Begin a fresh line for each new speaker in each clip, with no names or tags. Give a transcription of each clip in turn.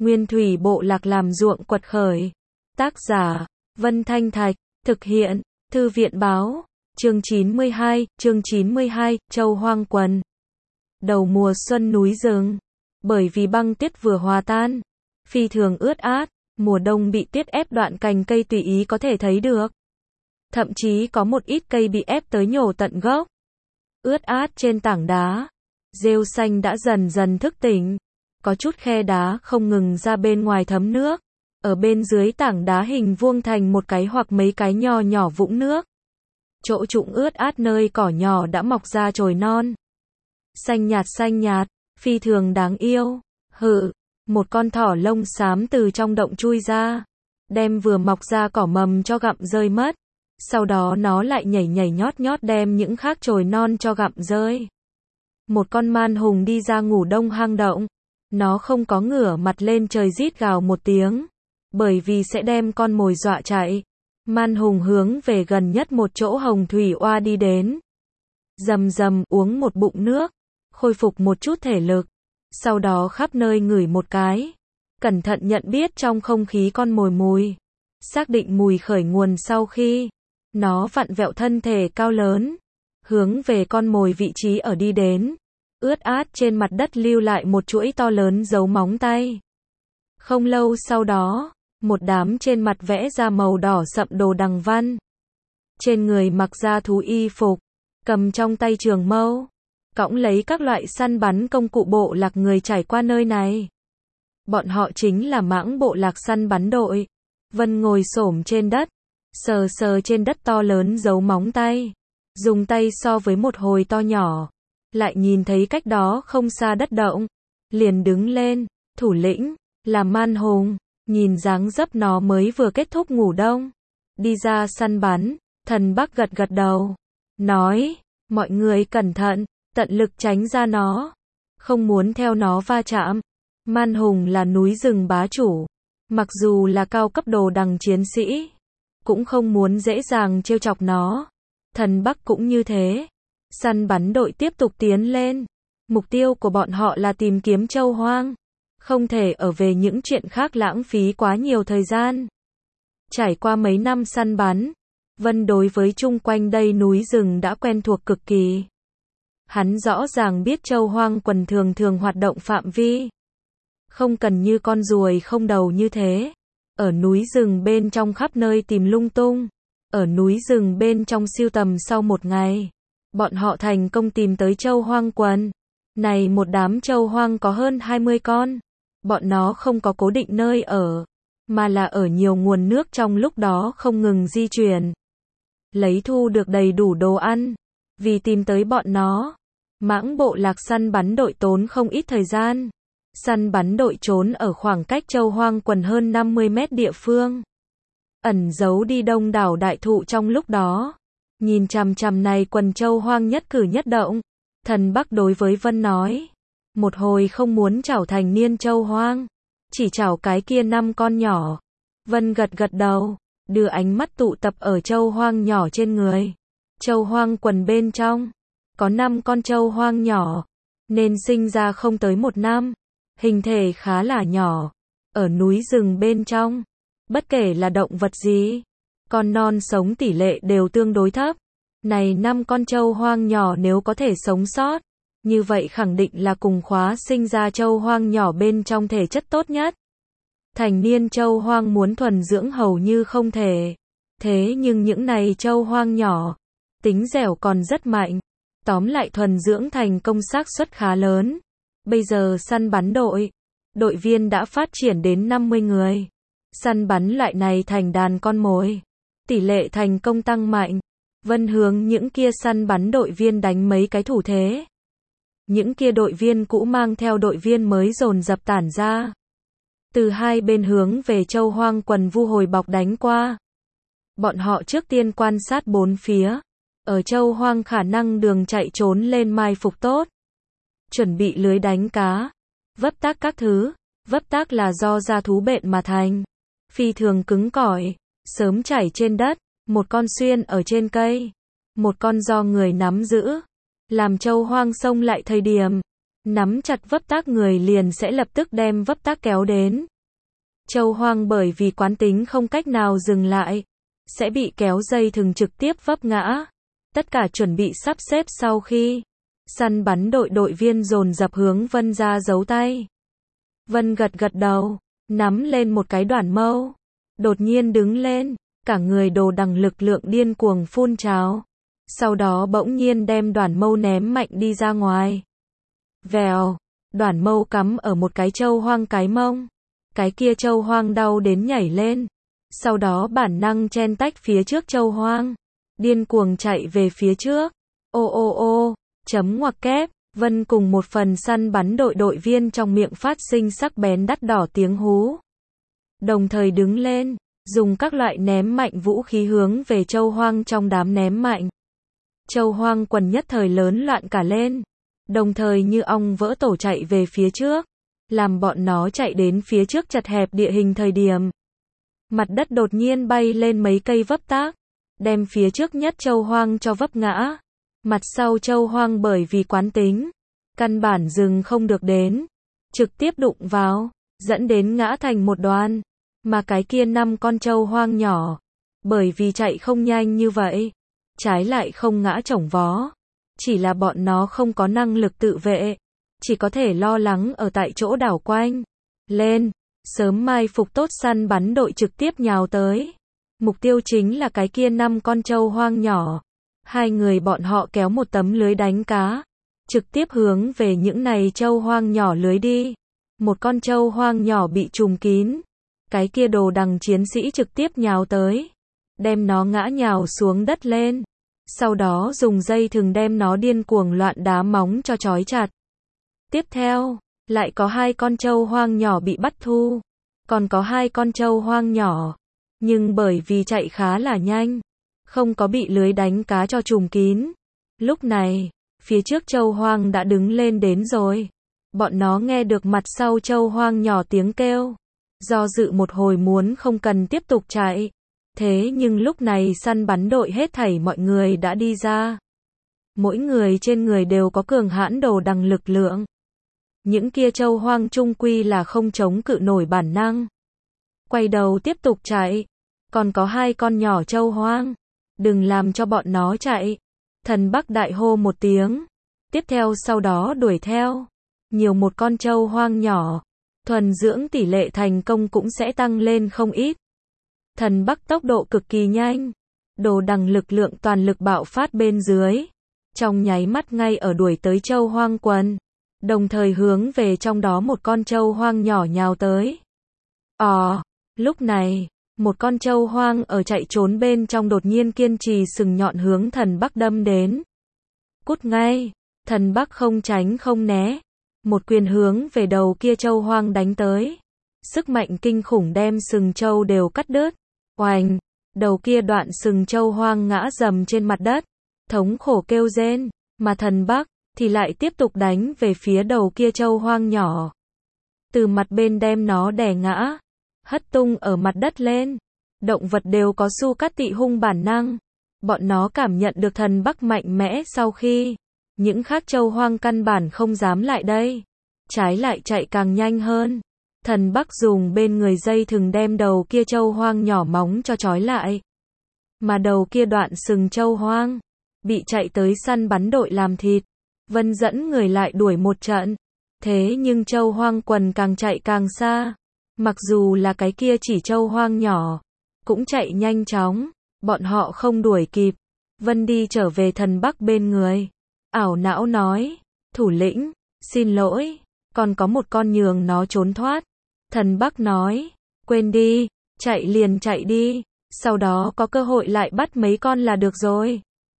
Nguyên thủy bộ lạc làm ruộng quật khởi. Tác giả, Vân Thanh Thạch, thực hiện, Thư viện Báo, chương 92, Châu Hoang Quần. Đầu mùa xuân núi rừng, bởi vì băng tuyết vừa hòa tan, phi thường ướt át, mùa đông bị tuyết ép đoạn cành cây tùy ý có thể thấy được. Thậm chí có một ít cây bị ép tới nhổ tận gốc. Ướt át trên tảng đá, rêu xanh đã dần dần thức tỉnh, có chút khe đá không ngừng ra bên ngoài thấm nước. Ở bên dưới tảng đá hình vuông thành một cái hoặc mấy cái nho nhỏ vũng nước. Chỗ trũng ướt át nơi cỏ nhỏ đã mọc ra chồi non. Xanh nhạt, phi thường đáng yêu. Một con thỏ lông xám từ trong động chui ra, đem vừa mọc ra cỏ mầm cho gặm rơi mất. Sau đó nó lại nhảy nhót đem những khác chồi non cho gặm rơi. Một con man hùng đi ra ngủ đông hang động. Nó không có ngửa mặt lên trời rít gào một tiếng, bởi vì sẽ đem con mồi dọa chạy. Man hùng hướng về gần nhất một chỗ hồng thủy oa đi đến. Rầm uống một bụng nước, khôi phục một chút thể lực. Sau đó khắp nơi ngửi một cái, cẩn thận nhận biết trong không khí con mồi mùi. Xác định mùi khởi nguồn sau khi nó vặn vẹo thân thể cao lớn, hướng về con mồi vị trí ở đi đến. Ướt át trên mặt đất lưu lại một chuỗi to lớn dấu móng tay. Không lâu sau đó, một đám trên mặt vẽ ra màu đỏ sậm đồ đằng văn. Trên người mặc da thú y phục, cầm trong tay trường mâu, cõng lấy các loại săn bắn công cụ bộ lạc người trải qua nơi này. Bọn họ chính là mãng bộ lạc săn bắn đội. Vân ngồi xổm trên đất, sờ trên đất to lớn dấu móng tay, dùng tay so với một hồi to nhỏ. Lại nhìn thấy cách đó không xa đất động, liền đứng lên. Thủ lĩnh là man hùng, nhìn dáng dấp nó mới vừa kết thúc ngủ đông, đi ra săn bắn. Thần Bắc gật đầu, nói, mọi người cẩn thận, tận lực tránh ra nó, không muốn theo nó va chạm. Man hùng là núi rừng bá chủ, mặc dù là cao cấp đồ đằng chiến sĩ, cũng không muốn dễ dàng trêu chọc nó. Thần Bắc cũng như thế. Săn bắn đội tiếp tục tiến lên. Mục tiêu của bọn họ là tìm kiếm châu hoang. Không thể ở về những chuyện khác lãng phí quá nhiều thời gian. Trải qua mấy năm săn bắn, Vân đối với chung quanh đây núi rừng đã quen thuộc cực kỳ. Hắn rõ ràng biết châu hoang quần thường hoạt động phạm vi. Không cần như con ruồi không đầu như thế. Ở núi rừng bên trong khắp nơi tìm lung tung. Ở núi rừng bên trong siêu tầm sau một ngày, bọn họ thành công tìm tới châu hoang quần. Này một đám châu hoang có hơn 20 con. Bọn nó không có cố định nơi ở, mà là ở nhiều nguồn nước trong lúc đó không ngừng di chuyển. Lấy thu được đầy đủ đồ ăn. Vì tìm tới bọn nó, mãng bộ lạc săn bắn đội tốn không ít thời gian. Săn bắn đội trốn ở khoảng cách châu hoang quần hơn 50 mét địa phương. Ẩn giấu đi đông đảo đại thụ trong lúc đó. Nhìn chằm này quần châu hoang nhất cử nhất động. Thần Bắc đối với Vân nói, một hồi không muốn chảo thành niên châu hoang, chỉ chảo cái kia 5 con nhỏ. Vân gật đầu, đưa ánh mắt tụ tập ở châu hoang nhỏ trên người. Châu hoang quần bên trong, có 5 con châu hoang nhỏ, nên sinh ra không tới 1 năm, hình thể khá là nhỏ. Ở núi rừng bên trong, bất kể là động vật gì, con non sống tỷ lệ đều tương đối thấp. Này 5 con châu hoang nhỏ nếu có thể sống sót, như vậy khẳng định là cùng khóa sinh ra châu hoang nhỏ bên trong thể chất tốt nhất. Thành niên châu hoang muốn thuần dưỡng hầu như không thể. Thế nhưng những này châu hoang nhỏ, tính dẻo còn rất mạnh. Tóm lại thuần dưỡng thành công xác suất khá lớn. Bây giờ săn bắn đội viên đã phát triển đến 50 người. Săn bắn loại này thành đàn con mồi. Tỷ lệ thành công tăng mạnh. Vân hướng những kia săn bắn đội viên đánh mấy cái thủ thế. Những kia đội viên cũ mang theo đội viên mới dồn dập tản ra. Từ hai bên hướng về châu hoang quần vu hồi bọc đánh qua. Bọn họ trước tiên quan sát bốn phía. Ở châu hoang khả năng đường chạy trốn lên mai phục tốt. Chuẩn bị lưới đánh cá, vấp tác các thứ. Vấp tác là do da thú bệnh mà thành. Phi thường cứng cỏi, sớm chảy trên đất. Một con xuyên ở trên cây, một con do người nắm giữ. Làm châu hoang xông lại thời điểm, nắm chặt vấp tác người liền sẽ lập tức đem vấp tác kéo đến. Châu hoang bởi vì quán tính không cách nào dừng lại, sẽ bị kéo dây thừng trực tiếp vấp ngã. Tất cả chuẩn bị sắp xếp sau khi săn bắn đội viên dồn dập hướng Vân ra giấu tay. Vân gật gật đầu, nắm lên một cái đoàn mâu. Đột nhiên đứng lên, cả người đồ đằng lực lượng điên cuồng phun trào. Sau đó bỗng nhiên đem đoàn mâu ném mạnh đi ra ngoài. Vèo, đoàn mâu cắm ở một cái trâu hoang cái mông. Cái kia trâu hoang đau đến nhảy lên. Sau đó bản năng chen tách phía trước trâu hoang. Điên cuồng chạy về phía trước. Ô ô ô, chấm ngoặc kép. Vân cùng một phần săn bắn đội viên trong miệng phát sinh sắc bén đắt đỏ tiếng hú. Đồng thời đứng lên, dùng các loại ném mạnh vũ khí hướng về trâu hoang trong đám ném mạnh. Trâu hoang quần nhất thời lớn loạn cả lên, đồng thời như ong vỡ tổ chạy về phía trước, làm bọn nó chạy đến phía trước chật hẹp địa hình thời điểm. Mặt đất đột nhiên bay lên mấy cây vấp tác, đem phía trước nhất trâu hoang cho vấp ngã. Mặt sau trâu hoang bởi vì quán tính, căn bản dừng không được đến, trực tiếp đụng vào, dẫn đến ngã thành một đoàn. Mà cái kia 5 con trâu hoang nhỏ, bởi vì chạy không nhanh như vậy, trái lại không ngã chổng vó. Chỉ là bọn nó không có năng lực tự vệ, chỉ có thể lo lắng ở tại chỗ đảo quanh. Lên, sớm mai phục tốt săn bắn đội trực tiếp nhào tới. Mục tiêu chính là cái kia 5 con trâu hoang nhỏ. Hai người bọn họ kéo một tấm lưới đánh cá, trực tiếp hướng về những này trâu hoang nhỏ lưới đi. Một con trâu hoang nhỏ bị trùm kín. Cái kia đồ đằng chiến sĩ trực tiếp nhào tới, đem nó ngã nhào xuống đất lên. Sau đó dùng dây thừng đem nó điên cuồng loạn đá móng cho trói chặt. Tiếp theo, lại có 2 con trâu hoang nhỏ bị bắt thu. Còn có 2 con trâu hoang nhỏ, nhưng bởi vì chạy khá là nhanh, không có bị lưới đánh cá cho trùm kín. Lúc này, phía trước trâu hoang đã đứng lên đến rồi. Bọn nó nghe được mặt sau trâu hoang nhỏ tiếng kêu, do dự một hồi muốn không cần tiếp tục chạy. Thế nhưng lúc này săn bắn đội hết thảy mọi người đã đi ra. Mỗi người trên người đều có cường hãn đồ đằng lực lượng. Những kia trâu hoang chung quy là không chống cự nổi bản năng. Quay đầu tiếp tục chạy. Còn có 2 con nhỏ trâu hoang. Đừng làm cho bọn nó chạy. Thần Bắc đại hô một tiếng. Tiếp theo sau đó đuổi theo. Nhiều một con trâu hoang nhỏ. Thuần dưỡng tỷ lệ thành công cũng sẽ tăng lên không ít. Thần Bắc tốc độ cực kỳ nhanh. Đồ đằng lực lượng toàn lực bạo phát bên dưới. Trong nháy mắt ngay ở đuổi tới trâu hoang quần. Đồng thời hướng về trong đó một con trâu hoang nhỏ nhào tới. Lúc này, một con trâu hoang ở chạy trốn bên trong đột nhiên kiên trì sừng nhọn hướng Thần Bắc đâm đến. Cút ngay, Thần Bắc không tránh không né. Một quyền hướng về đầu kia trâu hoang đánh tới. Sức mạnh kinh khủng đem sừng trâu đều cắt đứt. Oành, đầu kia đoạn sừng trâu hoang ngã rầm trên mặt đất. Thống khổ kêu rên, mà Thần Bắc thì lại tiếp tục đánh về phía đầu kia trâu hoang nhỏ. Từ mặt bên đem nó đè ngã, hất tung ở mặt đất lên. Động vật đều có su cắt tị hung bản năng. Bọn nó cảm nhận được Thần Bắc mạnh mẽ sau khi những khác trâu hoang căn bản không dám lại đây. Trái lại chạy càng nhanh hơn. Thần Bắc dùng bên người dây thừng đem đầu kia trâu hoang nhỏ móng cho trói lại. Mà đầu kia đoạn sừng trâu hoang bị chạy tới săn bắn đội làm thịt. Vân dẫn người lại đuổi một trận. Thế nhưng trâu hoang quần càng chạy càng xa. Mặc dù là cái kia chỉ trâu hoang nhỏ, cũng chạy nhanh chóng. Bọn họ không đuổi kịp. Vân đi trở về Thần Bắc bên người. Ảo não nói, thủ lĩnh, xin lỗi, còn có một con nhường nó trốn thoát. Thần Bắc nói, quên đi, chạy liền chạy đi, sau đó có cơ hội lại bắt mấy con là được rồi.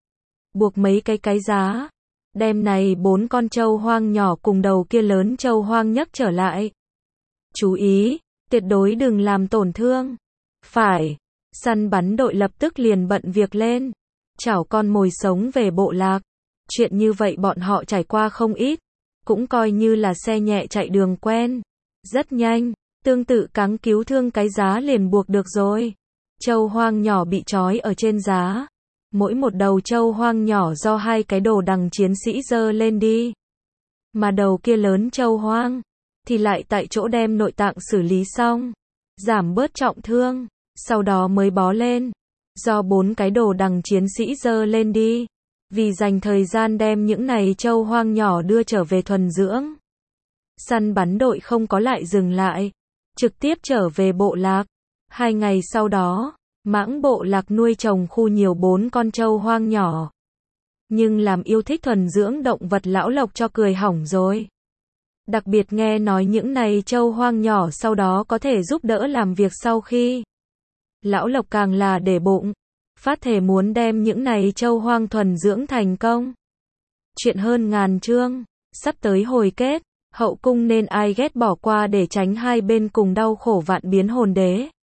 Buộc mấy cái giá, đem này 4 con trâu hoang nhỏ cùng đầu kia lớn trâu hoang nhấc trở lại. Chú ý, tuyệt đối đừng làm tổn thương. Phải, săn bắn đội lập tức liền bận việc lên, chảo con mồi sống về bộ lạc. Chuyện như vậy bọn họ trải qua không ít, cũng coi như là xe nhẹ chạy đường quen. Rất nhanh, tương tự cáng cứu thương cái giá liền buộc được rồi. Trâu hoang nhỏ bị trói ở trên giá. Mỗi một đầu trâu hoang nhỏ do 2 cái đồ đằng chiến sĩ giơ lên đi. Mà đầu kia lớn trâu hoang thì lại tại chỗ đem nội tạng xử lý xong. giảm bớt trọng thương, sau đó mới bó lên. Do 4 cái đồ đằng chiến sĩ dơ lên đi. Vì dành thời gian đem những này trâu hoang nhỏ đưa trở về thuần dưỡng. Săn bắn đội không có lại dừng lại. Trực tiếp trở về bộ lạc. 2 ngày sau đó, mãng bộ lạc nuôi trồng khu nhiều 4 con trâu hoang nhỏ. Nhưng làm yêu thích thuần dưỡng động vật lão Lộc cho cười hỏng rồi. Đặc biệt nghe nói những này trâu hoang nhỏ sau đó có thể giúp đỡ làm việc sau khi. Lão Lộc càng là để bụng. Phát thể muốn đem những này trâu hoang thuần dưỡng thành công. Chuyện hơn ngàn chương. Sắp tới hồi kết. Hậu cung nên ai ghét bỏ qua để tránh hai bên cùng đau khổ vạn biến hồn đế.